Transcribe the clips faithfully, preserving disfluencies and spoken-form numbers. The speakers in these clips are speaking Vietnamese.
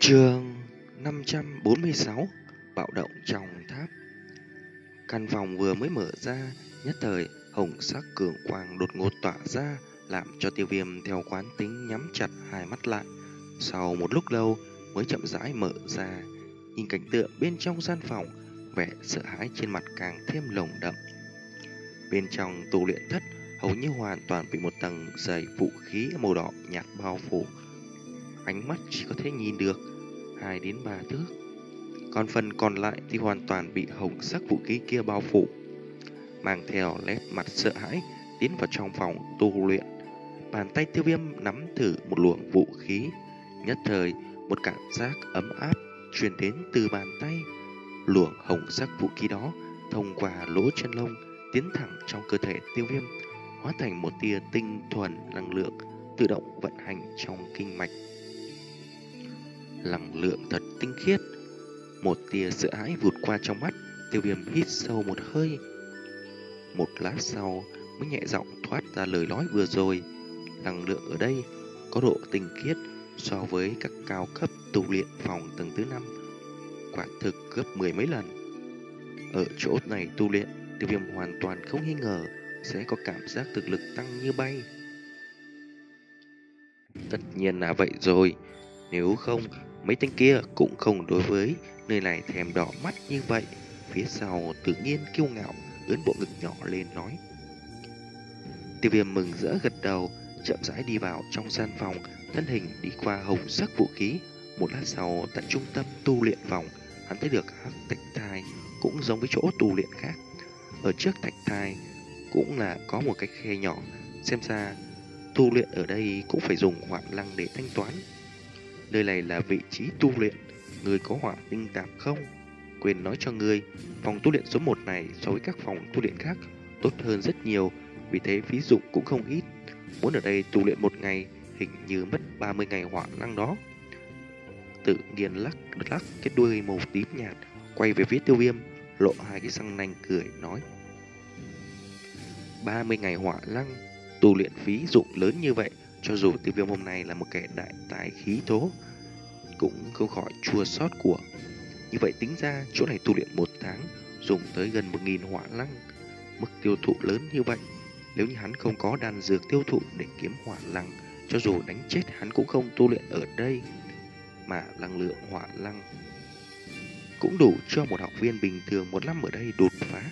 Chương năm trăm bốn mươi sáu. Bạo động trong tháp. Căn phòng vừa mới mở ra, nhất thời hồng sắc cường quang đột ngột tỏa ra, làm cho Tiêu Viêm theo quán tính nhắm chặt hai mắt lại. Sau một lúc lâu mới chậm rãi mở ra, nhìn cảnh tượng bên trong gian phòng, vẻ sợ hãi trên mặt càng thêm lồng đậm. Bên trong tu luyện thất hầu như hoàn toàn bị một tầng dày vũ khí màu đỏ nhạt bao phủ, ánh mắt chỉ có thể nhìn được hai đến ba thước, còn phần còn lại thì hoàn toàn bị hồng sắc vũ khí kia bao phủ. Mang theo nét mặt sợ hãi tiến vào trong phòng tu luyện, bàn tay Tiêu Viêm nắm thử một luồng vũ khí, nhất thời một cảm giác ấm áp truyền đến từ bàn tay. Luồng hồng sắc vũ khí đó thông qua lỗ chân lông tiến thẳng trong cơ thể Tiêu Viêm, hóa thành một tia tinh thuần năng lượng tự động vận hành trong kinh mạch. Năng lượng thật tinh khiết. Một tia sợ hãi vụt qua trong mắt, Tiêu Viêm hít sâu một hơi. Một lát sau mới nhẹ giọng thoát ra lời nói vừa rồi. Năng lượng ở đây có độ tinh khiết so với các cao cấp tu luyện phòng tầng thứ năm, quả thực gấp mười mấy lần. Ở chỗ này tu luyện, Tiêu Viêm hoàn toàn không nghi ngờ sẽ có cảm giác thực lực tăng như bay. Tất nhiên là vậy rồi, nếu không mấy tên kia cũng không đối với nơi này thèm đỏ mắt như vậy. Phía sau tự nhiên kiêu ngạo ướn bộ ngực nhỏ lên nói. Tiêu Viêm mừng rỡ gật đầu, chậm rãi đi vào trong gian phòng, thân hình đi qua hồng sắc vũ khí. Một lát sau, tại trung tâm tu luyện phòng, hắn thấy được hắc thạch thai cũng giống với chỗ tu luyện khác. Ở trước thạch thai cũng là có một cái khe nhỏ, xem ra tu luyện ở đây cũng phải dùng hỏa lăng để thanh toán. Nơi này là vị trí tu luyện, người có hỏa tinh tạp không? Quên nói cho ngươi, phòng tu luyện số một này so với các phòng tu luyện khác tốt hơn rất nhiều, vì thế phí dụng cũng không ít. Muốn ở đây tu luyện một ngày, hình như mất ba mươi ngày hỏa lăng đó. Tự nhiên lắc lắc cái đuôi màu tím nhạt, quay về phía Tiêu Viêm, lộ hai cái răng nanh cười nói. ba mươi ngày hỏa lăng, tu luyện phí dụng lớn như vậy, cho dù Tiêu Viêm hôm nay là một kẻ đại tài khí thố, cũng không khỏi chua xót của. Như vậy tính ra, chỗ này tu luyện một tháng, dùng tới gần một nghìn hỏa lăng. Mức tiêu thụ lớn như vậy, nếu như hắn không có đan dược tiêu thụ để kiếm hỏa lăng, cho dù đánh chết hắn cũng không tu luyện ở đây. Mà năng lượng hỏa lăng cũng đủ cho một học viên bình thường một năm ở đây đột phá.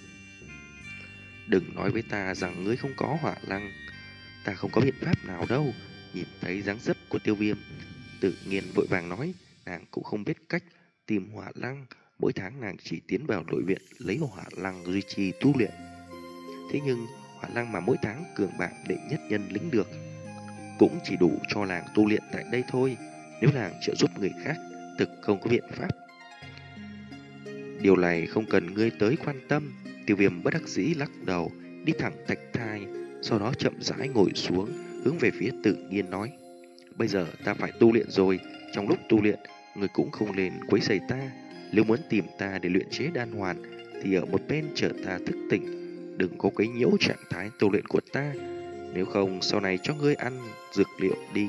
Đừng nói với ta rằng ngươi không có hỏa lăng, ta không có biện pháp nào đâu. Nhìn thấy dáng dấp của Tiêu Viêm, tự nhiên vội vàng nói, nàng cũng không biết cách tìm hỏa lăng. Mỗi tháng nàng chỉ tiến vào đội viện lấy hỏa lăng duy trì tu luyện. Thế nhưng hỏa lăng mà mỗi tháng cường bảng đệ nhất nhân lĩnh được cũng chỉ đủ cho nàng tu luyện tại đây thôi. Nếu nàng trợ giúp người khác, thực không có biện pháp. Điều này không cần ngươi tới quan tâm. Tiêu Viêm bất đắc dĩ lắc đầu, đi thẳng thạch thai, sau đó chậm rãi ngồi xuống, hướng về phía Tự Nhiên nói. Bây giờ ta phải tu luyện rồi, trong lúc tu luyện, người cũng không nên quấy rầy ta. Nếu muốn tìm ta để luyện chế đan hoàn, thì ở một bên chờ ta thức tỉnh, đừng có quấy nhiễu trạng thái tu luyện của ta. Nếu không, sau này cho ngươi ăn dược liệu đi.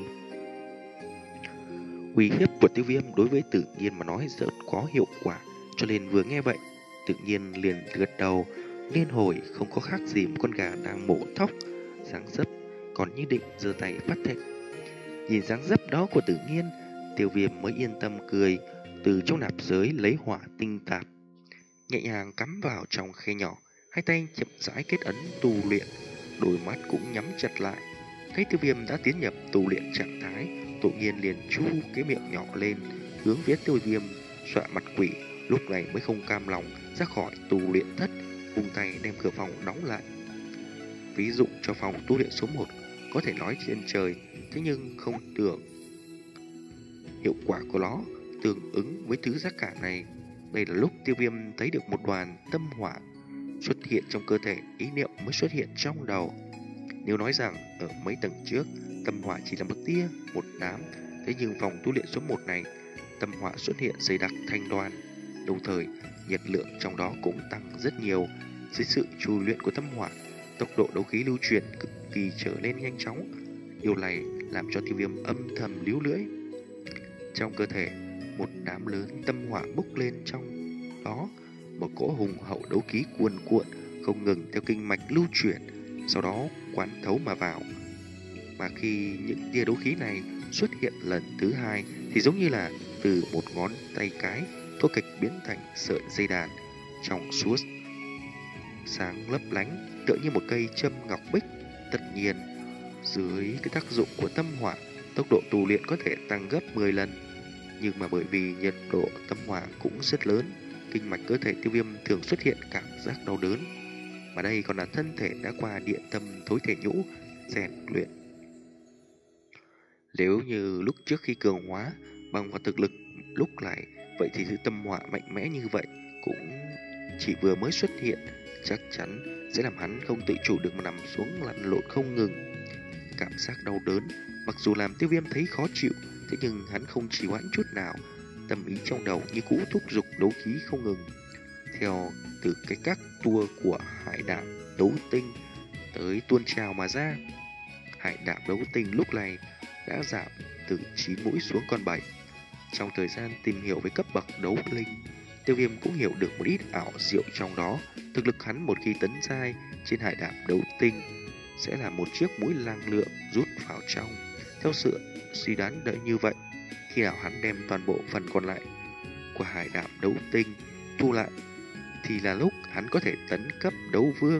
Uy hiếp của Tiêu Viêm đối với Tự Nhiên mà nói rất có hiệu quả, cho nên vừa nghe vậy, Tự Nhiên liền gật đầu, liên hồi không có khác gì một con gà đang mổ thóc, dáng dấp còn như định giơ tay phát thệ. Nhìn dáng dấp đó của Tự Nhiên, Tiêu Viêm mới yên tâm cười, từ trong nạp giới lấy hỏa tinh tạp, nhẹ nhàng cắm vào trong khe nhỏ, hai tay chậm rãi kết ấn tu luyện, đôi mắt cũng nhắm chặt lại. Thấy Tiêu Viêm đã tiến nhập tu luyện trạng thái, Tự Nhiên liền chu cái miệng nhỏ lên, hướng phía Tiêu Viêm dọa mặt quỷ. Lúc này mới không cam lòng ra khỏi tu luyện thất, vung tay đem cửa phòng đóng lại. Ví dụ cho phòng tu luyện số một có thể nói trên trời, thế nhưng không tưởng hiệu quả của nó tương ứng với thứ giá cả này. Đây là lúc Tiêu Viêm thấy được một đoàn tâm hỏa xuất hiện trong cơ thể, ý niệm mới xuất hiện trong đầu. Nếu nói rằng ở mấy tầng trước tâm hỏa chỉ là một tia, một đám, thế nhưng phòng tu luyện số một này tâm hỏa xuất hiện dày đặc thành đoàn, đồng thời nhiệt lượng trong đó cũng tăng rất nhiều. Dưới sự trù luyện của tâm hỏa, tốc độ đấu khí lưu truyền cực kỳ trở nên nhanh chóng. Điều này làm cho Tiêu Viêm âm thầm líu lưỡi. Trong cơ thể, một đám lớn tâm hỏa bốc lên, trong đó một cỗ hùng hậu đấu khí cuồn cuộn không ngừng theo kinh mạch lưu chuyển, sau đó quán thấu mà vào. Mà khi những tia đấu khí này xuất hiện lần thứ hai thì giống như là từ một ngón tay cái thô kệch biến thành sợi dây đàn trong suốt sáng lấp lánh, tựa như một cây châm ngọc bích. Tất nhiên, dưới cái tác dụng của tâm hỏa, tốc độ tu luyện có thể tăng gấp mười lần. Nhưng mà bởi vì nhiệt độ tâm hỏa cũng rất lớn, kinh mạch cơ thể Tiêu Viêm thường xuất hiện cảm giác đau đớn. Mà đây còn là thân thể đã qua địa tâm thối thể nhũ rèn luyện. Nếu như lúc trước khi cường hóa bằng vào thực lực lúc này, vậy thì thứ tâm hỏa mạnh mẽ như vậy cũng chỉ vừa mới xuất hiện, chắc chắn sẽ làm hắn không tự chủ được mà nằm xuống lăn lộn không ngừng. Cảm giác đau đớn mặc dù làm Tiêu Viêm thấy khó chịu, thế nhưng hắn không trì hoãn chút nào, tâm ý trong đầu như cũ thúc giục đấu khí không ngừng. Theo từ cái các tua của hải đạm đấu tinh tới tuôn trào mà ra, hải đạm đấu tinh lúc này đã giảm từ chín mũi xuống còn bảy. Trong thời gian tìm hiểu về cấp bậc đấu linh, Tiêu Viêm cũng hiểu được một ít ảo diệu trong đó. Thực lực hắn một khi tấn giai trên hải đạm đấu tinh sẽ là một chiếc mũi năng lượng rút vào trong. Theo sự suy đoán đợi như vậy, khi nào hắn đem toàn bộ phần còn lại của hải đạm đấu tinh thu lại thì là lúc hắn có thể tấn cấp đấu vương.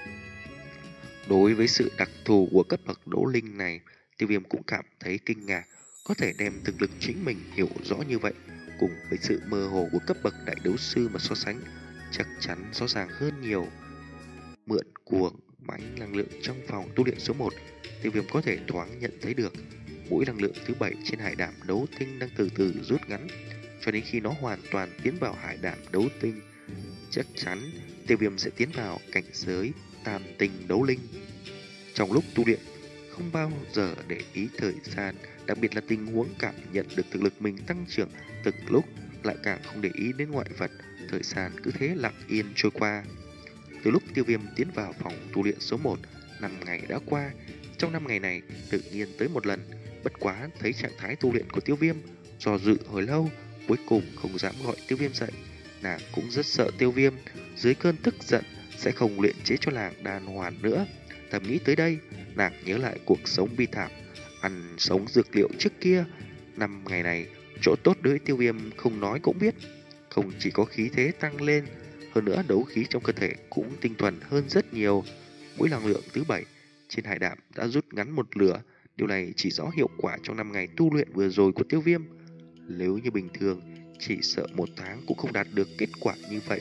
Đối với sự đặc thù của cấp bậc đấu linh này, Tiêu Viêm cũng cảm thấy kinh ngạc. Có thể đem thực lực chính mình hiểu rõ như vậy, cùng với sự mơ hồ của cấp bậc đại đấu sư mà so sánh, chắc chắn rõ ràng hơn nhiều. Mượn cuồng máy năng lượng trong phòng tu luyện số một, Tiêu Viêm có thể thoáng nhận thấy được mũi năng lượng thứ bảy trên hải đạm đấu tinh đang từ từ rút ngắn, cho đến khi nó hoàn toàn tiến vào hải đạm đấu tinh, chắc chắn Tiêu Viêm sẽ tiến vào cảnh giới tam tinh đấu linh. Trong lúc tu luyện, không bao giờ để ý thời gian, đặc biệt là tình huống cảm nhận được thực lực mình tăng trưởng từng lúc, lại càng không để ý đến ngoại vật. Thời gian cứ thế lặng yên trôi qua. Từ lúc Tiêu Viêm tiến vào phòng tu luyện số một, năm ngày đã qua. Trong năm ngày này, tự nhiên tới một lần, bất quá thấy trạng thái tu luyện của Tiêu Viêm, do dự hồi lâu, cuối cùng không dám gọi Tiêu Viêm dậy. Nàng cũng rất sợ Tiêu Viêm dưới cơn tức giận sẽ không luyện chế cho nàng đan hoàn nữa. Thầm nghĩ tới đây, nàng nhớ lại cuộc sống bi thảm ăn sống dược liệu trước kia. Năm ngày này, chỗ tốt đối với Tiêu Viêm không nói cũng biết, không chỉ có khí thế tăng lên, hơn nữa đấu khí trong cơ thể cũng tinh thuần hơn rất nhiều. Mũi năng lượng thứ bảy trên hải đạm đã rút ngắn một lửa. Điều này chỉ rõ hiệu quả trong năm ngày tu luyện vừa rồi của Tiêu Viêm. Nếu như bình thường, chỉ sợ một tháng cũng không đạt được kết quả như vậy.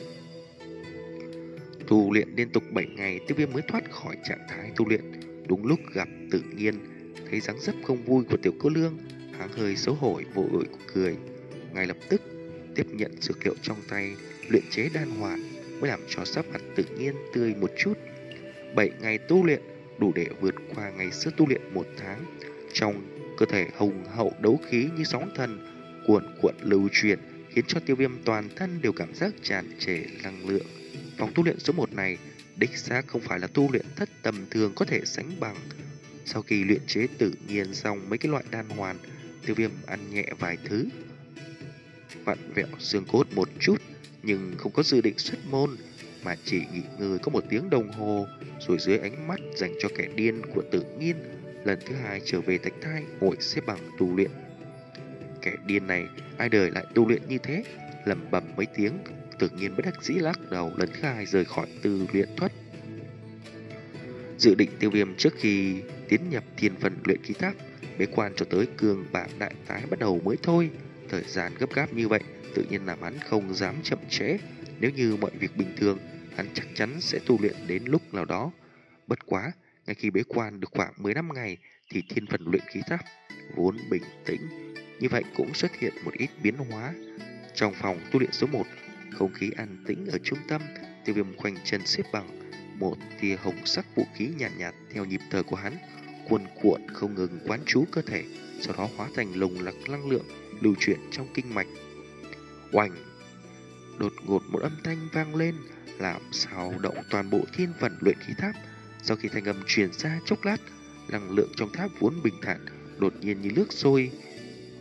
Tu luyện liên tục bảy ngày, Tiêu Viêm mới thoát khỏi trạng thái tu luyện. Đúng lúc gặp Tự Nhiên, thấy dáng dấp không vui của Tiểu Cô Lương, hắn hơi xấu hổ vội cười. Ngay lập tức tiếp nhận dược liệu trong tay, luyện chế đan hoàn, mới làm cho sắc mặt Tự Nhiên tươi một chút. Bảy ngày tu luyện đủ để vượt qua ngày xưa tu luyện một tháng. Trong cơ thể hùng hậu đấu khí như sóng thần cuồn cuộn lưu truyền, khiến cho Tiêu Viêm toàn thân đều cảm giác tràn trề năng lượng. Phòng tu luyện số một này đích xác không phải là tu luyện thất tầm thường có thể sánh bằng. Sau khi luyện chế Tự Nhiên xong mấy cái loại đan hoàn, Tiêu Viêm ăn nhẹ vài thứ, vặn vẹo xương cốt một chút, nhưng không có dự định xuất môn, mà chỉ nghỉ ngơi có một tiếng đồng hồ, rồi dưới ánh mắt dành cho kẻ điên của Tự Nhiên, lần thứ hai trở về Thạch Thai ngồi xếp bằng tu luyện. Kẻ điên này ai đời lại tu luyện như thế? Lẩm bẩm mấy tiếng, Tự Nhiên bất đắc dĩ lắc đầu, lần thứ hai rời khỏi tư luyện thất. Dự định Tiêu Viêm trước khi tiến nhập thiên phần luyện khí tháp, bế quan cho tới cường bảng đại tái bắt đầu mới thôi. Thời gian gấp gáp như vậy, tự nhiên làm hắn không dám chậm trễ. Nếu như mọi việc bình thường, hắn chắc chắn sẽ tu luyện đến lúc nào đó. Bất quá, ngay khi bế quan được khoảng mười lăm ngày, thì thiên phần luyện khí tháp vốn bình tĩnh, như vậy cũng xuất hiện một ít biến hóa. Trong phòng tu luyện số một, không khí an tĩnh ở trung tâm, Tiêu Viêm khoanh chân xếp bằng, một tia hồng sắc vũ khí nhàn nhạt, nhạt theo nhịp thở của hắn, cuồn cuộn không ngừng quán trú cơ thể, sau đó hóa thành lồng lặc năng lượng lưu chuyển trong kinh mạch. Oành! Đột ngột một âm thanh vang lên, làm xao động toàn bộ thiên phần luyện khí tháp. Sau khi thanh âm truyền ra chốc lát, năng lượng trong tháp vốn bình thản đột nhiên như nước sôi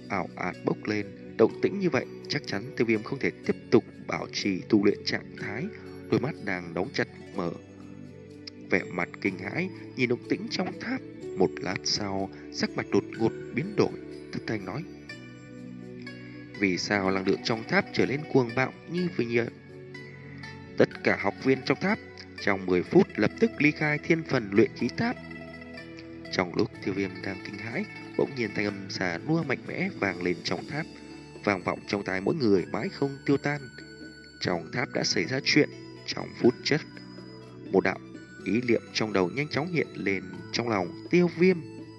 ảo ạt bốc lên. Động tĩnh như vậy chắc chắn Tiêu Viêm không thể tiếp tục bảo trì tu luyện trạng thái. Đôi mắt đang đóng chặt mở, vẻ mặt kinh hãi nhìn động tĩnh trong tháp. Một lát sau, sắc mặt đột ngột biến đổi, thất thanh nói: vì sao năng lượng trong tháp trở lên cuồng bạo như vừa nhờ? Tất cả học viên trong tháp trong mười phút lập tức ly khai thiên phần luyện khí tháp. Trong lúc Tiêu Viêm đang kinh hãi, bỗng nhiên thanh âm già nua mạnh mẽ vang lên trong tháp, vang vọng trong tai mỗi người mãi không tiêu tan. Trong tháp đã xảy ra chuyện. Trong phút chốc, một đạo ý niệm trong đầu nhanh chóng hiện lên trong lòng Tiêu Viêm.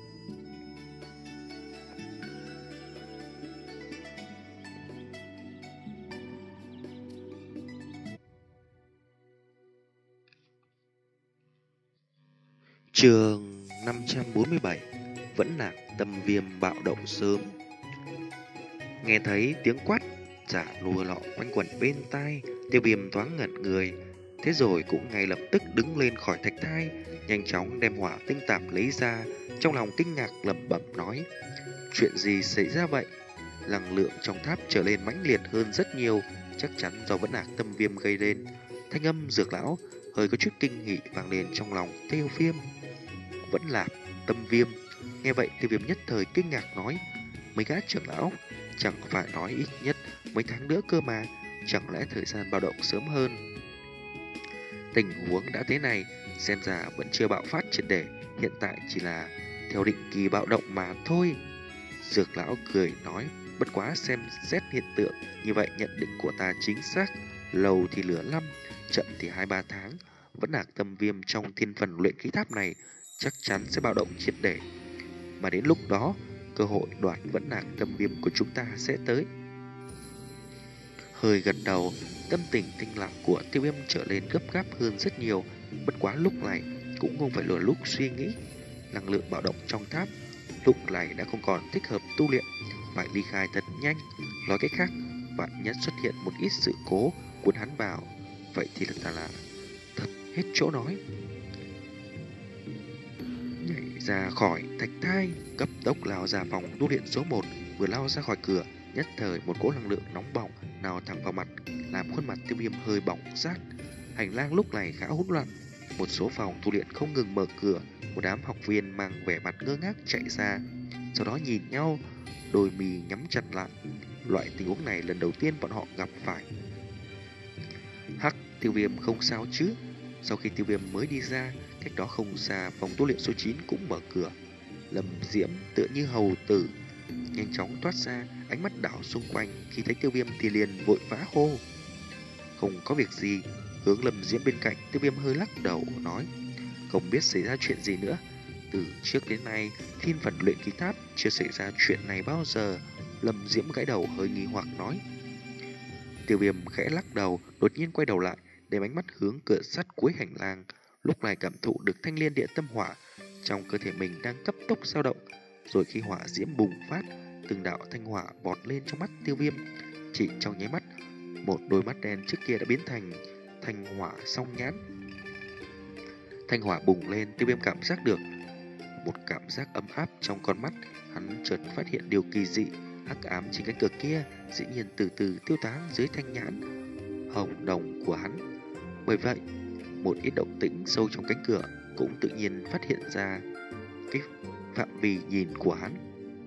Chương năm trăm bốn mươi bảy. Vẫn là tâm viêm bạo động sớm. Nghe thấy tiếng quát giả lùa lọ quanh quẩn bên tai, Tiêu Viêm thoáng ngẩn người, thế rồi cũng ngay lập tức đứng lên khỏi thạch thai, nhanh chóng đem hỏa tinh tạp lấy ra, trong lòng kinh ngạc lẩm bẩm nói: chuyện gì xảy ra vậy? Năng lượng trong tháp trở lên mãnh liệt hơn rất nhiều, chắc chắn do vẫn lạc tâm viêm gây lên. Thanh âm dược lão hơi có chút kinh nghị vang lên trong lòng Tiêu Viêm. Vẫn là tâm viêm. Nghe vậy Tiêu Viêm nhất thời kinh ngạc nói: mấy gã trưởng lão chẳng phải nói ít nhất mấy tháng nữa cơ mà, chẳng lẽ thời gian bạo động sớm hơn? Tình huống đã thế này, xem ra vẫn chưa bạo phát triệt để, hiện tại chỉ là theo định kỳ bạo động mà thôi. Dược lão cười nói: bất quá xem xét hiện tượng như vậy, nhận định của ta chính xác. Lâu thì lửa năm, chậm thì hai ba tháng, vẫn lạc tâm viêm trong thiên phần luyện khí tháp này chắc chắn sẽ bạo động triệt để. Mà đến lúc đó, cơ hội đoạt vẫn lạc tâm viêm của chúng ta sẽ tới. Hơi gật đầu, tâm tình tinh lặng của Tiêu Viêm trở lên gấp gáp hơn rất nhiều. Bất quá lúc này cũng không phải là lúc suy nghĩ. Năng lượng bạo động trong tháp lúc này đã không còn thích hợp tu luyện, phải ly khai thật nhanh. Nói cách khác, vạn nhất xuất hiện một ít sự cố cuốn hắn vào, vậy thì là là thật hết chỗ nói. Nhảy ra khỏi thạch thai, cấp tốc lao ra phòng tu luyện số một. Vừa lao ra khỏi cửa, nhất thời một cỗ năng lượng nóng bỏng nào thẳng vào mặt, làm khuôn mặt Tiêu Viêm hơi bỏng rát. Hành lang lúc này khá hỗn loạn, một số phòng tu luyện không ngừng mở cửa, một đám học viên mang vẻ mặt ngơ ngác chạy ra, sau đó nhìn nhau, đôi mì nhắm chặt lại. Loại tình huống này lần đầu tiên bọn họ gặp phải. Hắc, Tiêu Viêm không sao chứ? Sau khi Tiêu Viêm mới đi ra, cách đó không xa phòng tu luyện số chín cũng mở cửa. Lâm Diễm tựa như hầu tử nhanh chóng thoát ra, ánh mắt đảo xung quanh, khi thấy Tiêu Viêm thì liền vội vã hô: không có việc gì. Hướng Lâm Diễm bên cạnh, Tiêu Viêm hơi lắc đầu nói: không biết xảy ra chuyện gì nữa. Từ trước đến nay, thiên phần luyện khí tháp chưa xảy ra chuyện này bao giờ. Lâm Diễm gãi đầu hơi nghi hoặc nói. Tiêu Viêm khẽ lắc đầu, đột nhiên quay đầu lại, đem ánh mắt hướng cửa sắt cuối hành lang. Lúc này cảm thụ được thanh liên địa tâm hỏa trong cơ thể mình đang cấp tốc dao động. Rồi khi hỏa diễm bùng phát, từng đạo thanh hỏa bọt lên trong mắt Tiêu Viêm. Chỉ trong nháy mắt, một đôi mắt đen trước kia đã biến thành thanh hỏa song nhãn. Thanh hỏa bùng lên, Tiêu Viêm cảm giác được một cảm giác ấm áp trong con mắt. Hắn chợt phát hiện điều kỳ dị, hắc ám trên cánh cửa kia dĩ nhiên từ từ tiêu tán dưới thanh nhãn hồng đồng của hắn. Bởi vậy, một ít động tĩnh sâu trong cánh cửa cũng tự nhiên phát hiện ra cái phạm vi nhìn của hắn.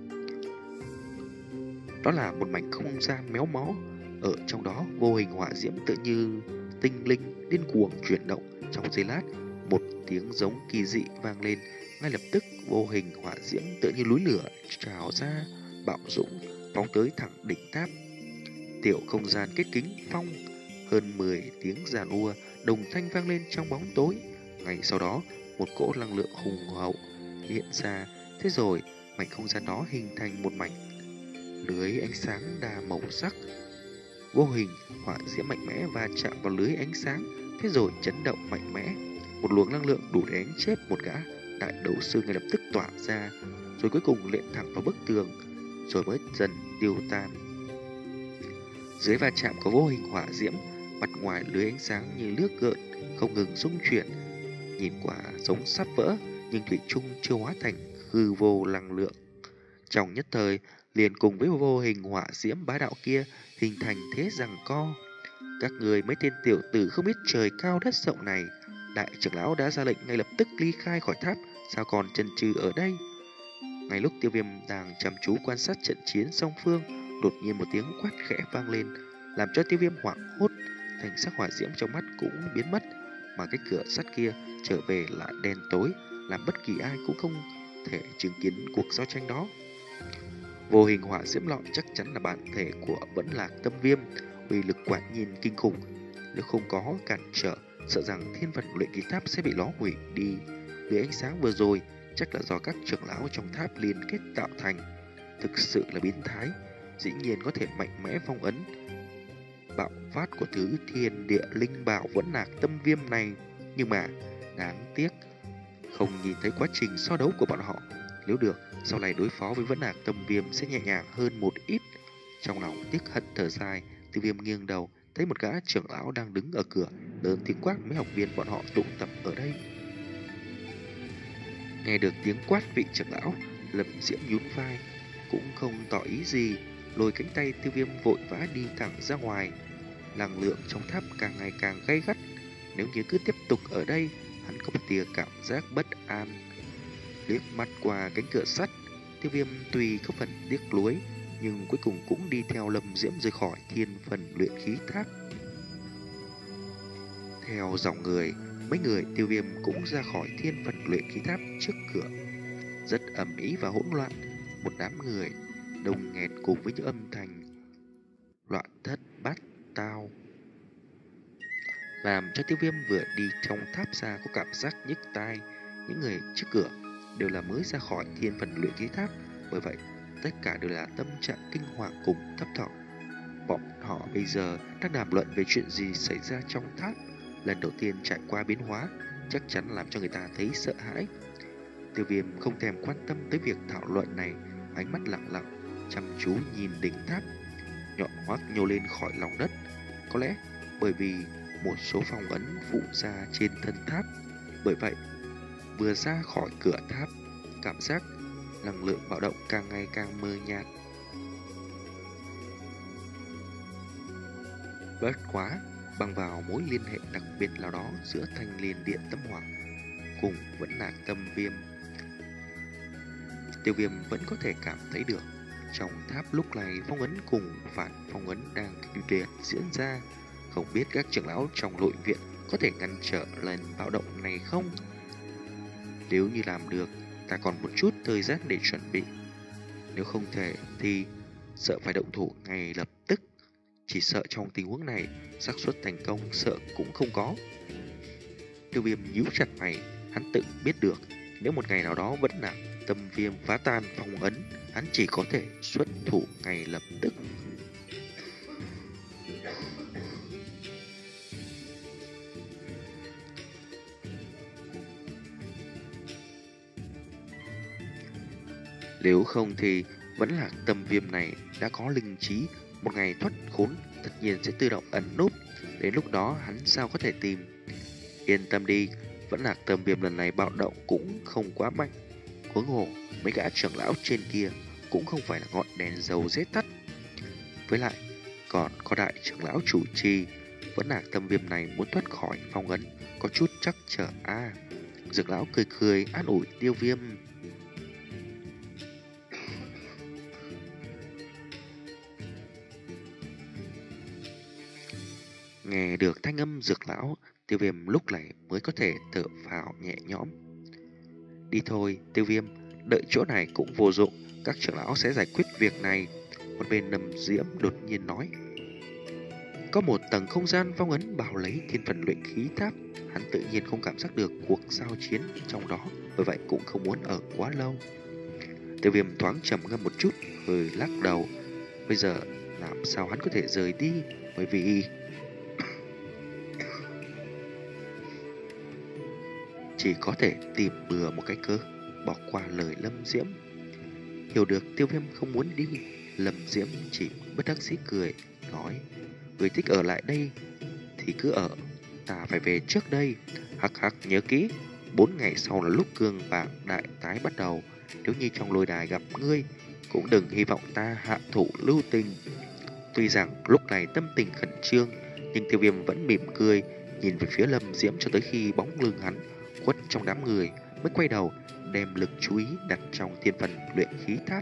Đó là một mảnh không gian méo mó, ở trong đó vô hình hỏa diễm tự như tinh linh điên cuồng chuyển động. Trong giây lát, một tiếng giống kỳ dị vang lên, ngay lập tức vô hình hỏa diễm tựa như núi lửa trào ra, bạo dũng phóng tới thẳng đỉnh tháp. Tiểu không gian kết kính phong, hơn mười tiếng giàn ua đồng thanh vang lên trong bóng tối. Ngay sau đó, một cỗ năng lượng hùng hậu hiện ra, thế rồi mảnh không gian đó hình thành một mảnh lưới ánh sáng đa màu sắc. Vô hình hỏa diễm mạnh mẽ va chạm vào lưới ánh sáng, thế rồi chấn động mạnh mẽ. Một luồng năng lượng đủ để đánh chết một gã đại đấu sư ngay lập tức tỏa ra, rồi cuối cùng lện thẳng vào bức tường, rồi mới dần tiêu tan. Dưới va chạm của vô hình hỏa diễm, mặt ngoài lưới ánh sáng như nước gợn không ngừng xung chuyển, nhìn quả giống sắp vỡ nhưng thủy chung chưa hóa thành hư vô năng lượng. Trong nhất thời, liền cùng với vô hình hỏa diễm bá đạo kia hình thành thế giằng co. Các người mấy tên tiểu tử không biết trời cao đất rộng này, đại trưởng lão đã ra lệnh ngay lập tức ly khai khỏi tháp, sao còn chần chừ ở đây? Ngay lúc Tiêu Viêm đang chăm chú quan sát trận chiến song phương, đột nhiên một tiếng quát khẽ vang lên, làm cho Tiêu Viêm hoảng hốt, thành sắc hỏa diễm trong mắt cũng biến mất, mà cái cửa sắt kia trở về lại đen tối, làm bất kỳ ai cũng không thể chứng kiến cuộc giao tranh đó. Vô hình hỏa diễm lọ chắc chắn là bản thể của Vẫn Lạc Tâm Viêm, uy lực quả nhìn kinh khủng. Nếu không có cản trở, sợ rằng thiên vật luyện khí tháp sẽ bị nó hủy đi. Vì ánh sáng vừa rồi chắc là do các trưởng lão trong tháp liên kết tạo thành, thực sự là biến thái. Dĩ nhiên có thể mạnh mẽ phong ấn bạo phát của thứ thiên địa linh bảo Vẫn Lạc Tâm Viêm này. Nhưng mà đáng tiếc không nhìn thấy quá trình so đấu của bọn họ. Nếu được, sau này đối phó với Vẫn Lạc Tâm Viêm sẽ nhẹ nhàng hơn một ít. Trong lòng tiếc hận thở dài, Tiêu Viêm nghiêng đầu thấy một gã trưởng lão đang đứng ở cửa, lớn tiếng quát mấy học viên bọn họ tụ tập ở đây. Nghe được tiếng quát vị trưởng lão, Lâm Diễm nhún vai, cũng không tỏ ý gì, lôi cánh tay Tiêu Viêm vội vã đi thẳng ra ngoài. Năng lượng trong tháp càng ngày càng gay gắt, nếu như cứ tiếp tục ở đây, hắn có một tia cảm giác bất an. Liếc mắt qua cánh cửa sắt, Tiêu Viêm tuy có phần tiếc nuối, nhưng cuối cùng cũng đi theo Lâm Diễm rời khỏi thiên phần luyện khí tháp. Theo dòng người, mấy người Tiêu Viêm cũng ra khỏi thiên phần luyện khí tháp trước cửa. Rất ầm ĩ và hỗn loạn, một đám người đông nghẹt cùng với những âm thanh loạn thất bát tao, làm cho Tiêu Viêm vừa đi trong tháp ra có cảm giác nhức tai. Những người trước cửa đều là mới ra khỏi thiên phần luyện khí tháp, bởi vậy tất cả đều là tâm trạng kinh hoàng cùng thấp thỏm. Bọn họ bây giờ đang đàm luận về chuyện gì xảy ra trong tháp, lần đầu tiên trải qua biến hóa, chắc chắn làm cho người ta thấy sợ hãi. Tiêu Viêm không thèm quan tâm tới việc thảo luận này, ánh mắt lặng lặng chăm chú nhìn đỉnh tháp, nhọn hoắt nhô lên khỏi lòng đất. Có lẽ bởi vì một số phong ấn phụ ra trên thân tháp, bởi vậy vừa ra khỏi cửa tháp, cảm giác năng lượng bạo động càng ngày càng mờ nhạt. Bất quá, bằng vào mối liên hệ đặc biệt nào đó giữa Thanh Liên Điện Tâm Hỏa cùng Vẫn Lạc Tâm Viêm, Tiêu Viêm vẫn có thể cảm thấy được trong tháp lúc này phong ấn cùng phản phong ấn đang kịch liệt diễn ra. Không biết các trưởng lão trong nội viện có thể ngăn trở lần bạo động này không? Nếu như làm được, ta còn một chút thời gian để chuẩn bị. Nếu không thể thì sợ phải động thủ ngay lập tức. Chỉ sợ trong tình huống này, xác suất thành công sợ cũng không có. Tiêu Viêm nhíu chặt mày, hắn tự biết được nếu một ngày nào đó Vẫn Lạc Tâm Viêm phá tan phong ấn, hắn chỉ có thể xuất thủ ngay lập tức. Nếu không thì Vẫn Lạc Tâm Viêm này đã có linh trí, một ngày thoát khốn tất nhiên sẽ tự động ẩn núp, đến lúc đó hắn sao có thể tìm. Yên tâm đi, Vẫn Lạc Tâm Viêm lần này bạo động cũng không quá mạnh. Huống hồ mấy gã trưởng lão trên kia cũng không phải là ngọn đèn dầu dễ tắt. Với lại còn có đại trưởng lão chủ trì, Vẫn Lạc Tâm Viêm này muốn thoát khỏi phong ấn có chút chắc trở a. À, Dược lão cười cười an ủi Tiêu Viêm. Nghe được thanh âm Dược lão, Tiêu Viêm lúc này mới có thể thở phào nhẹ nhõm. Đi thôi, Tiêu Viêm, đợi chỗ này cũng vô dụng, các trưởng lão sẽ giải quyết việc này. Một bên Lâm Diễm đột nhiên nói. Có một tầng không gian phong ấn bảo lấy thiên phần luyện khí tháp, hắn tự nhiên không cảm giác được cuộc giao chiến trong đó, bởi vậy cũng không muốn ở quá lâu. Tiêu Viêm thoáng trầm ngâm một chút, hơi lắc đầu. Bây giờ làm sao hắn có thể rời đi, bởi vì chỉ có thể tìm bừa một cái cơ, bỏ qua lời Lâm Diễm. Hiểu được Tiêu Viêm không muốn đi, Lâm Diễm chỉ bất đắc dĩ cười, nói: người thích ở lại đây thì cứ ở, ta phải về trước đây. Hắc hắc, nhớ kỹ, bốn ngày sau là lúc cương bảng đại tái bắt đầu. Nếu như trong lôi đài gặp ngươi, cũng đừng hy vọng ta hạ thủ lưu tình. Tuy rằng lúc này tâm tình khẩn trương, nhưng Tiêu Viêm vẫn mỉm cười, nhìn về phía Lâm Diễm cho tới khi bóng lưng hắn khuất trong đám người, mới quay đầu, đem lực chú ý đặt trong thiên phần luyện khí tháp.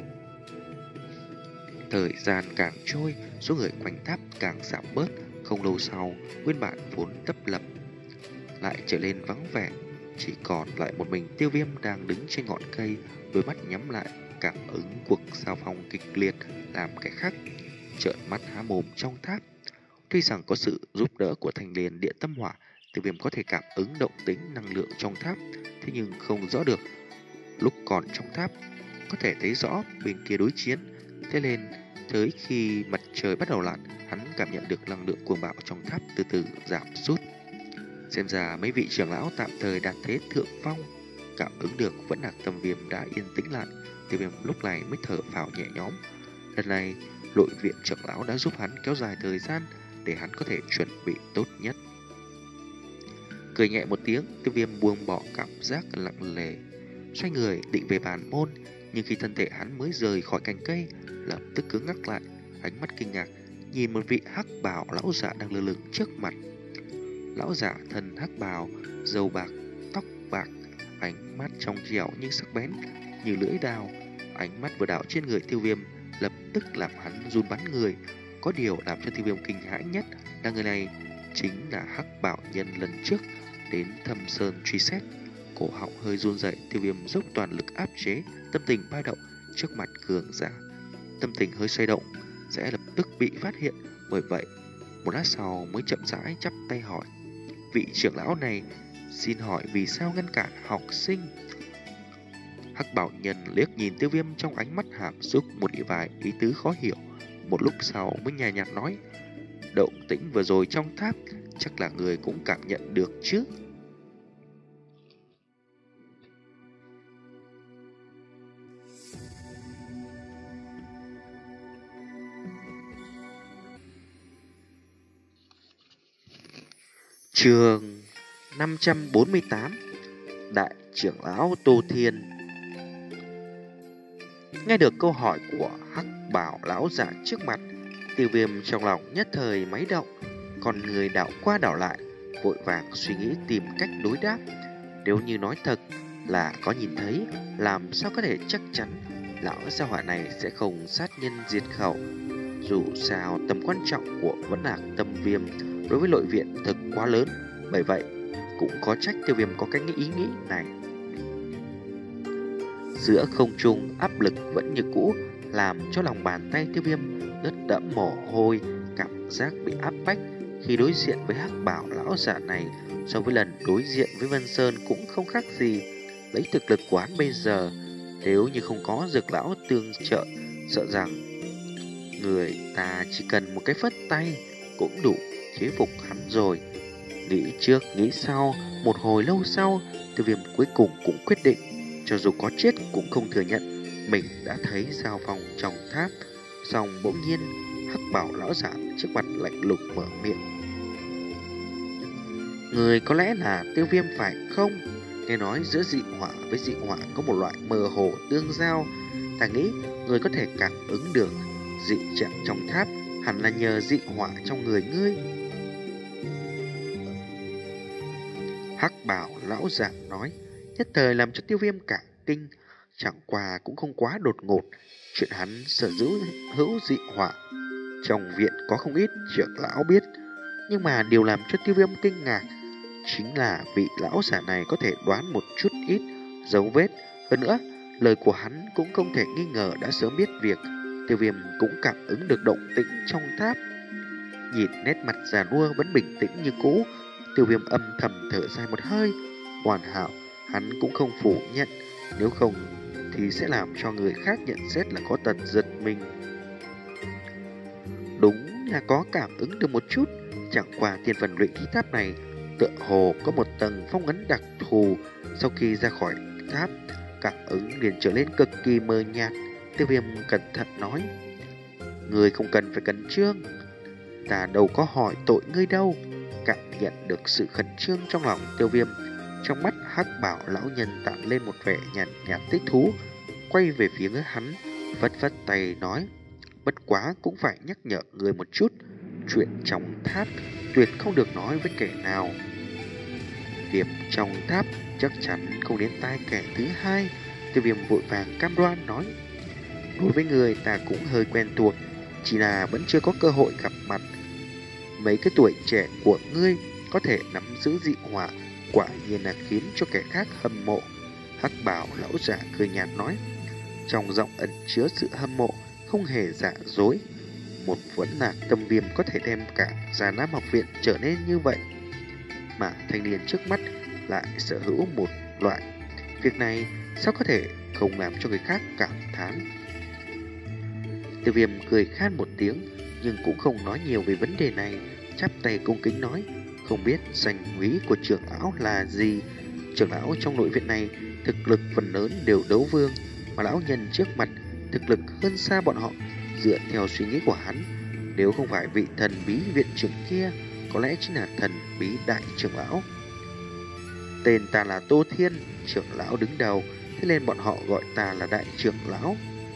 Thời gian càng trôi, số người quanh tháp càng giảm bớt. Không lâu sau, nguyên bản vốn tấp lập lại trở nên vắng vẻ, chỉ còn lại một mình Tiêu Viêm đang đứng trên ngọn cây, đôi mắt nhắm lại, cảm ứng cuộc giao phong kịch liệt, làm cái khác trợn mắt há mồm trong tháp. Tuy rằng có sự giúp đỡ của Thanh Liên Địa Tâm Hỏa, Tiêu Viêm có thể cảm ứng động tĩnh năng lượng trong tháp, thế nhưng không rõ được. Lúc còn trong tháp, có thể thấy rõ bên kia đối chiến, thế nên tới khi mặt trời bắt đầu lặn, hắn cảm nhận được năng lượng cuồng bạo trong tháp từ từ giảm sút. Xem ra mấy vị trưởng lão tạm thời đạt thế thượng phong, cảm ứng được vẫn là Tâm Viêm đã yên tĩnh lại. Tiêu Viêm lúc này mới thở phào nhẹ nhõm. Lần này, nội viện trưởng lão đã giúp hắn kéo dài thời gian để hắn có thể chuẩn bị tốt nhất. Cười nhẹ một tiếng, Tiêu Viêm buông bỏ cảm giác lặng lề, xoay người định về bàn môn, nhưng khi thân thể hắn mới rời khỏi cành cây, lập tức cứng ngắc lại, ánh mắt kinh ngạc nhìn một vị hắc bào lão giả đang lơ lửng trước mặt. Lão giả thân hắc bào, râu bạc, tóc bạc, ánh mắt trong trẻo nhưng sắc bén như lưỡi dao. Ánh mắt vừa đảo trên người Tiêu Viêm, lập tức làm hắn run bắn người. Có điều làm cho Tiêu Viêm kinh hãi nhất là người này chính là hắc bào nhân lần trước đến Thâm Sơn truy xét. Cổ họng hơi run rẩy, Tiêu Viêm dốc toàn lực áp chế tâm tình ba động trước mặt cường giả. Tâm tình hơi xoay động sẽ lập tức bị phát hiện, bởi vậy một lát sau mới chậm rãi chắp tay hỏi: vị trưởng lão này xin hỏi vì sao ngăn cản học sinh? Hắc bảo nhân liếc nhìn Tiêu Viêm trong ánh mắt hàm xúc một vài ý tứ khó hiểu, một lúc sau mới nhàn nhạt nói: động tĩnh vừa rồi trong tháp chắc là người cũng cảm nhận được chứ? Chương năm trăm bốn mươi tám, Đại trưởng lão Tô Thiên. Nghe được câu hỏi của hắc bảo lão giả trước mặt, Tiêu Viêm trong lòng nhất thời máy động, còn người đảo qua đảo lại, vội vàng suy nghĩ tìm cách đối đáp. Nếu như nói thật là có nhìn thấy, làm sao có thể chắc chắn lão gia hỏa này sẽ không sát nhân diệt khẩu. Dù sao tầm quan trọng của Vẫn Lạc Tâm Viêm đối với nội viện thực quá lớn, bởi vậy cũng có trách Tiêu Viêm có cái ý nghĩ này. Giữa không trung áp lực vẫn như cũ, làm cho lòng bàn tay Tiêu Viêm ướt đẫm mồ hôi, cảm giác bị áp bách khi đối diện với hắc bảo lão giả này. So với lần đối diện với Vân Sơn cũng không khác gì. Lấy thực lực của hắn bây giờ, nếu như không có dược lão tương trợ, sợ rằng người ta chỉ cần một cái phất tay cũng đủ chế phục hắn rồi. Nghĩ trước nghĩ sau, một hồi lâu sau, Tiêu Viêm cuối cùng cũng quyết định, cho dù có chết cũng không thừa nhận mình đã thấy giao phong trong tháp. Xong bỗng nhiên hắc bảo lão giả trước mặt lạnh lùng mở miệng: người có lẽ là Tiêu Viêm phải không? Nghe nói giữa dị hỏa với dị hỏa có một loại mơ hồ tương giao, ta nghĩ người có thể cảm ứng được dị trạng trong tháp hẳn là nhờ dị hỏa trong người ngươi. Hắc bảo lão giả nói, nhất thời làm cho Tiêu Viêm cả kinh. Chẳng qua cũng không quá đột ngột, chuyện hắn sở hữu hữu dị hỏa trong viện có không ít trưởng lão biết. Nhưng mà điều làm cho Tiêu Viêm kinh ngạc chính là vị lão giả này có thể đoán một chút ít dấu vết. Hơn nữa, lời của hắn cũng không thể nghi ngờ đã sớm biết việc. Tiêu Viêm cũng cảm ứng được động tĩnh trong tháp. Nhìn nét mặt già nua vẫn bình tĩnh như cũ, Tiêu Viêm âm thầm thở dài một hơi. Hoàn hảo, hắn cũng không phủ nhận, nếu không thì sẽ làm cho người khác nhận xét là có tật giật mình. Đúng là có cảm ứng được một chút, chẳng qua thiên phần luyện khí tháp này tựa hồ có một tầng phong ấn đặc thù. Sau khi ra khỏi tháp, cảm ứng liền trở nên cực kỳ mờ nhạt. Tiêu Viêm cẩn thận nói, người không cần phải cẩn trương, ta đâu có hỏi tội ngươi đâu. Cảm nhận được sự khẩn trương trong lòng Tiêu Viêm, trong mắt hắc bảo lão nhân tạo lên một vẻ nhàn nhạt thích thú, quay về phía hắn, vất vất tay nói, bất quá cũng phải nhắc nhở người một chút, chuyện trong tháp tuyệt không được nói với kẻ nào. Việc trong tháp chắc chắn không đến tai kẻ thứ hai. Tiêu Viêm vội vàng cam đoan nói, đối với người ta cũng hơi quen thuộc, chỉ là vẫn chưa có cơ hội gặp mặt. Mấy cái tuổi trẻ của ngươi có thể nắm giữ dị hỏa, quả nhiên là khiến cho kẻ khác hâm mộ. Hắc Bảo lão giả cười nhạt nói, trong giọng ẩn chứa sự hâm mộ, không hề giả dối. Một vấn lạc tâm viêm có thể đem cả Già Nam học viện trở nên như vậy, mà thanh niên trước mắt lại sở hữu một loại. Việc này sao có thể không làm cho người khác cảm thán. Tiêu Viêm cười khan một tiếng, nhưng cũng không nói nhiều về vấn đề này, chắp tay cung kính nói, không biết danh úy của trưởng lão là gì. Trưởng lão trong nội viện này thực lực phần lớn đều đấu vương, mà lão nhân trước mặt thực lực hơn xa bọn họ. Dựa theo suy nghĩ của hắn, nếu không phải vị thần bí viện trưởng kia, có lẽ chính là thần bí đại trưởng lão. Tên ta là Tô Thiên, trưởng lão đứng đầu, thế nên bọn họ gọi ta là đại trưởng lão.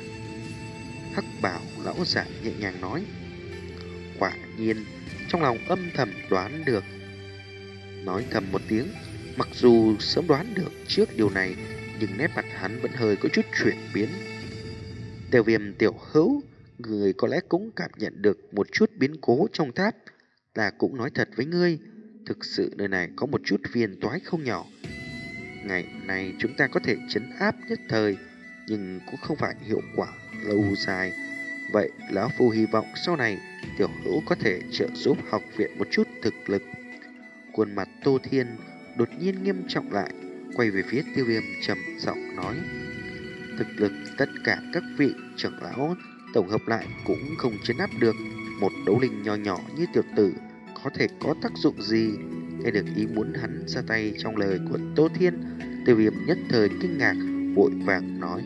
Hắc Bảo lão giả nhẹ nhàng nói, quả nhiên trong lòng âm thầm đoán được. Nói thầm một tiếng, mặc dù sớm đoán được trước điều này, nhưng nét mặt hắn vẫn hơi có chút chuyển biến. Tiêu Viêm tiểu hữu, người có lẽ cũng cảm nhận được một chút biến cố trong tháp. Ta cũng nói thật với ngươi, thực sự nơi này có một chút phiền toái không nhỏ. Ngày này chúng ta có thể trấn áp nhất thời, nhưng cũng không phải hiệu quả lâu dài. Vậy lão phu hy vọng sau này tiểu hữu có thể trợ giúp học viện một chút thực lực. Khuôn mặt Tô Thiên đột nhiên nghiêm trọng lại, quay về phía Tiêu Viêm trầm giọng nói, thực lực tất cả các vị trưởng lão tổng hợp lại cũng không trấn áp được một đấu linh nho nhỏ như tiểu tử, có thể có tác dụng gì? Nghe được ý muốn hắn ra tay trong lời của Tô Thiên, Tiêu Viêm nhất thời kinh ngạc, vội vàng nói,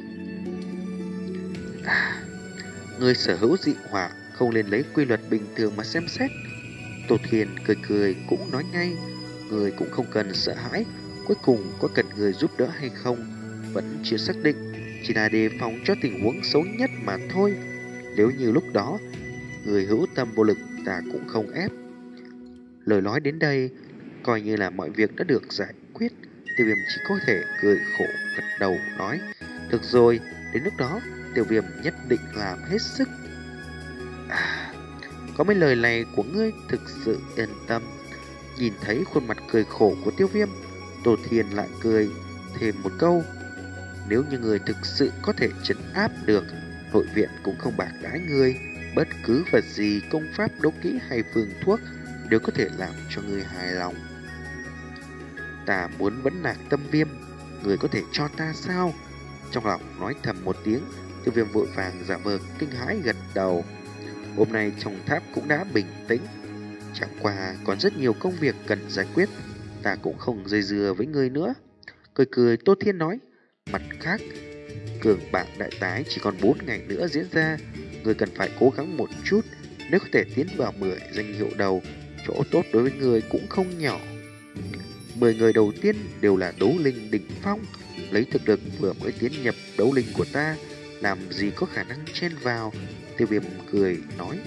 à, người sở hữu dị hỏa không nên lấy quy luật bình thường mà xem xét. Tô Thiên cười cười cũng nói ngay, người cũng không cần sợ hãi, cuối cùng có cần người giúp đỡ hay không vẫn chưa xác định, chỉ là đề phòng cho tình huống xấu nhất mà thôi. Nếu như lúc đó người hữu tâm vô lực, ta cũng không ép. Lời nói đến đây, coi như là mọi việc đã được giải quyết. Tiêu Viêm chỉ có thể cười khổ gật đầu nói, được rồi, đến lúc đó Tiêu Viêm nhất định làm hết sức. À, có mấy lời này của ngươi thực sự yên tâm. Nhìn thấy khuôn mặt cười khổ của Tiêu Viêm, Tô Thiên lại cười thêm một câu, nếu như người thực sự có thể trấn áp được, nội viện cũng không bạc đãi ngươi. Bất cứ vật gì, công pháp, đấu kỹ hay phương thuốc đều có thể làm cho ngươi hài lòng. Ta muốn vấn lạc tâm viêm, người có thể cho ta sao? Trong lòng nói thầm một tiếng, Tiêu Viêm vội vàng giả vờ kinh hãi gật đầu. Hôm nay trong tháp cũng đã bình tĩnh, chẳng qua còn rất nhiều công việc cần giải quyết, ta cũng không dây dưa với ngươi nữa. Cười cười Tô Thiên nói, mặt khác, cường bảng đại tái chỉ còn bốn ngày nữa diễn ra, người cần phải cố gắng một chút, nếu có thể tiến vào mười danh hiệu đầu, chỗ tốt đối với người cũng không nhỏ. mười người đầu tiên đều là đấu linh đỉnh phong, lấy thực lực vừa mới tiến nhập đấu linh của ta, làm gì có khả năng chen vào. Tiêu Viêm cười nói,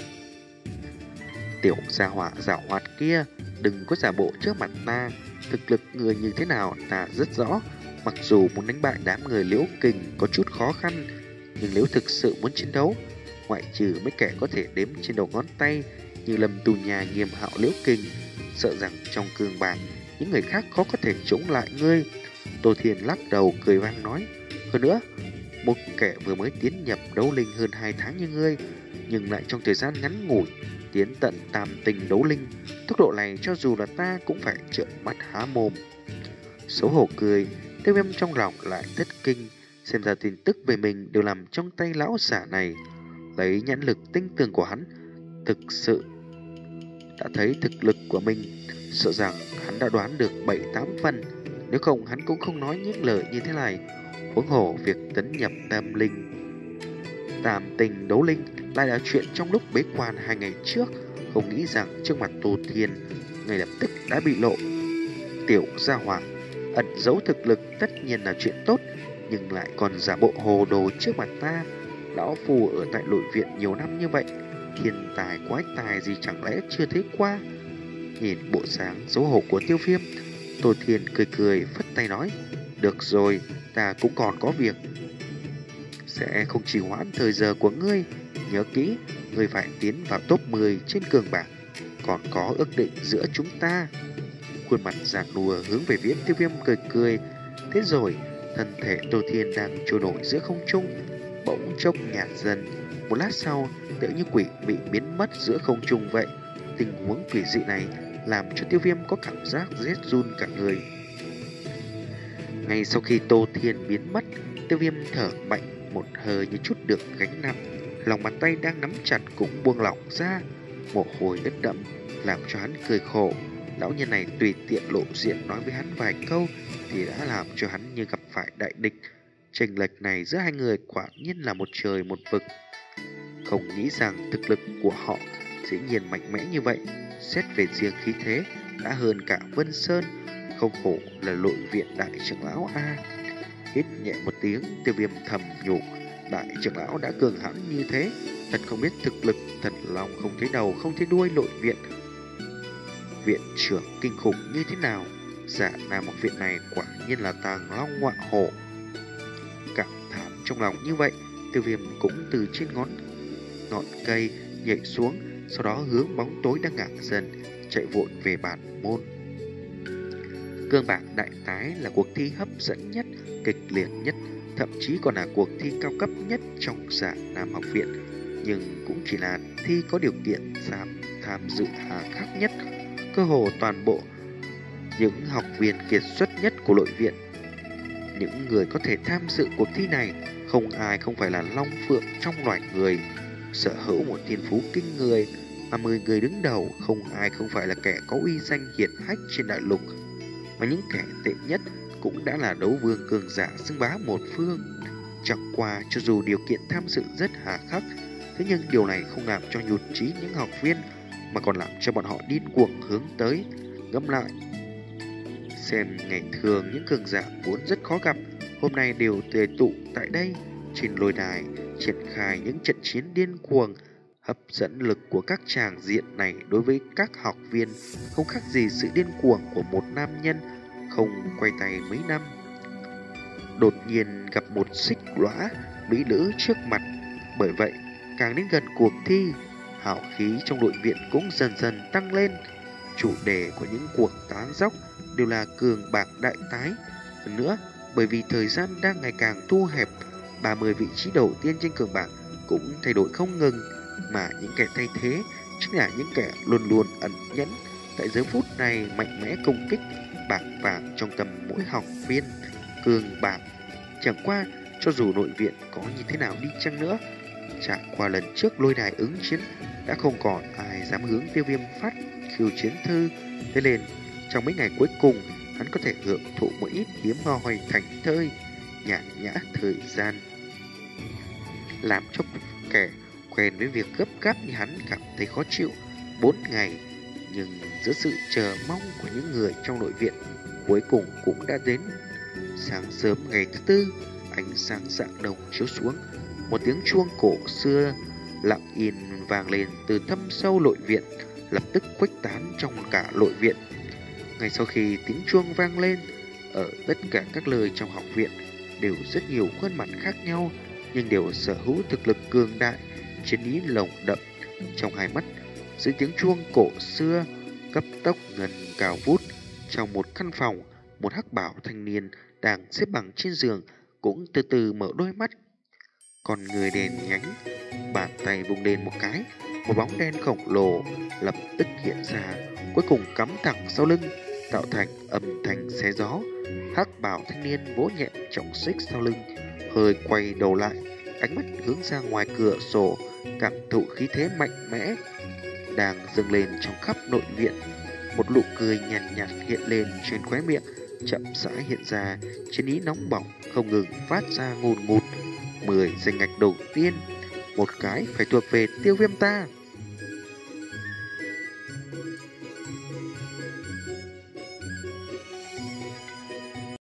tiểu gia hỏa giảo hoạt kia, đừng có giả bộ trước mặt ta, thực lực người như thế nào ta rất rõ. Mặc dù muốn đánh bại đám người Liễu Kình có chút khó khăn, nhưng nếu thực sự muốn chiến đấu, ngoại trừ mấy kẻ có thể đếm trên đầu ngón tay như Lâm Tù Nhà, Nghiêm Hạo, Liễu Kình, sợ rằng trong cường bảng những người khác khó có thể chống lại ngươi. Tô Thiên lắc đầu cười vang nói, hơn nữa, một kẻ vừa mới tiến nhập đấu linh hơn hai tháng như ngươi, nhưng lại trong thời gian ngắn ngủi tiến tận tam tình đấu linh, tốc độ này cho dù là ta cũng phải trợn mắt há mồm. Xấu hổ cười, Tiêu Viêm trong lòng lại thất kinh, xem ra tin tức về mình đều nằm trong tay lão giả này. Lấy nhãn lực tinh tường của hắn, thực sự đã thấy thực lực của mình, sợ rằng hắn đã đoán được bảy tám phần, nếu không hắn cũng không nói những lời như thế này. Huống hồ việc tấn nhập tam linh tam tình đấu linh lại là chuyện trong lúc bế quan hai ngày trước, không nghĩ rằng trước mặt Tô Thiên ngay lập tức đã bị lộ. Tiểu gia hỏa ẩn giấu thực lực tất nhiên là chuyện tốt, nhưng lại còn giả bộ hồ đồ trước mặt ta, Lão phù ở tại nội viện nhiều năm như vậy, thiên tài quái tài gì chẳng lẽ chưa thấy qua. Nhìn bộ dáng xấu hổ của Tiêu Viêm, Tô Thiên cười cười phất tay nói: được rồi, ta cũng còn có việc, sẽ không trì hoãn thời giờ của ngươi. Nhớ kỹ, ngươi phải tiến vào top mười trên cường bảng, còn có ước định giữa chúng ta. Khuôn mặt giàn nua hướng về phía Tiêu Viêm cười cười. Thế rồi, thân thể Tô Thiên đang trôi nổi giữa không trung bỗng chốc nhạt dần. Một lát sau, tựa như quỷ bị biến mất giữa không trung vậy. Tình huống quỷ dị này làm cho Tiêu Viêm có cảm giác rét run cả người. Ngay sau khi Tô Thiên biến mất, Tiêu Viêm thở mạnh một hơi như chút được gánh nặng. Lòng bàn tay đang nắm chặt cũng buông lỏng ra. Mồ hôi ướt đẫm làm cho hắn cười khổ. Lão nhân này tùy tiện lộ diện nói với hắn vài câu thì đã làm cho hắn như gặp phải đại địch. Chênh lệch này giữa hai người quả nhiên là một trời một vực. Không nghĩ rằng thực lực của họ dĩ nhiên mạnh mẽ như vậy. Xét về riêng khí thế đã hơn cả Vân Sơn. Không hổ là nội viện đại trưởng lão a. Hít nhẹ một tiếng, Tiêu Viêm thầm nhủ, đại trưởng lão đã cường hãn như thế, thật không biết thực lực, thật lòng không thấy đầu không thấy đuôi nội viện viện trưởng kinh khủng như thế nào. Dạ Nam học viện này quả nhiên là tàng long ngọa hổ. Cảm thán trong lòng như vậy, Tiêu Viêm cũng từ trên ngón ngọn cây nhảy xuống, sau đó hướng bóng tối đang ngả dần chạy vội về bản môn. Cương bảng đại tái là cuộc thi hấp dẫn nhất, kịch liệt nhất, thậm chí còn là cuộc thi cao cấp nhất trong Dạ Nam học viện, nhưng cũng chỉ là thi có điều kiện tham tham dự hà khắc nhất. Cơ hồ toàn bộ những học viên kiệt xuất nhất của nội viện, những người có thể tham dự cuộc thi này, không ai không phải là long phượng trong loài người, sở hữu một thiên phú kinh người, mà mười người đứng đầu không ai không phải là kẻ có uy danh hiển hách trên đại lục, mà những kẻ tệ nhất cũng đã là đấu vương cường giả xưng bá một phương. Chẳng qua cho dù điều kiện tham dự rất hà khắc, thế nhưng điều này không làm cho nhụt chí những học viên, mà còn làm cho bọn họ điên cuồng hướng tới. Ngẫm lại xem, ngày thường những cường giả vốn rất khó gặp, hôm nay đều tề tụ tại đây trên lôi đài, triển khai những trận chiến điên cuồng. Hấp dẫn lực của các tràng diện này đối với các học viên không khác gì sự điên cuồng của một nam nhân không quay tay mấy năm, đột nhiên gặp một xích lõa mỹ nữ trước mặt. Bởi vậy, càng đến gần cuộc thi, hào khí trong đội viện cũng dần dần tăng lên. Chủ đề của những cuộc tán dóc đều là cường bảng đại tái. Hơn nữa, bởi vì thời gian đang ngày càng thu hẹp, ba mươi vị trí đầu tiên trên cường bảng cũng thay đổi không ngừng, mà những kẻ thay thế chính là những kẻ luôn luôn ẩn nhẫn, tại giờ phút này mạnh mẽ công kích bảng vàng trong tầm mỗi học viên. Cường bảng chẳng qua, cho dù nội viện có như thế nào đi chăng nữa, chẳng qua lần trước lôi đài ứng chiến đã không còn ai dám hướng Tiêu Viêm phát khiêu chiến thư. Thế nên trong mấy ngày cuối cùng, hắn có thể hưởng thụ một ít hiếm hoi thành thơi nhàn nhã thời gian, làm cho kẻ quen với việc gấp gáp như hắn cảm thấy khó chịu. Bốn ngày, nhưng giữa sự chờ mong của những người trong nội viện, cuối cùng cũng đã đến. Sáng sớm ngày thứ tư, ánh sáng rạng đồng chiếu xuống, một tiếng chuông cổ xưa lặng yên vang lên từ thâm sâu nội viện, lập tức khuếch tán trong cả nội viện. Ngay sau khi tiếng chuông vang lên, ở tất cả các lời trong học viện đều rất nhiều khuôn mặt khác nhau, nhưng đều sở hữu thực lực cường đại, chiến ý lồng đậm. Trong hai mắt, dưới tiếng chuông cổ xưa cấp tốc ngân cao vút, trong một căn phòng, một hắc bảo thanh niên đang xếp bằng trên giường cũng từ từ mở đôi mắt. Còn người đèn nhánh, bàn tay vung lên một cái, một bóng đen khổng lồ lập tức hiện ra, cuối cùng cắm thẳng sau lưng, tạo thành âm thanh xé gió. Hắc bảo thanh niên vỗ nhẹ trọng xích sau lưng, hơi quay đầu lại, ánh mắt hướng ra ngoài cửa sổ, cảm thụ khí thế mạnh mẽ đang dâng lên trong khắp nội viện. Một nụ cười nhàn nhạt, nhạt hiện lên trên khóe miệng, chậm rãi hiện ra, chiến ý nóng bỏng không ngừng phát ra ngùn ngụt. Mười danh ngạch đầu tiên, một cái phải thuộc về Tiêu Viêm ta.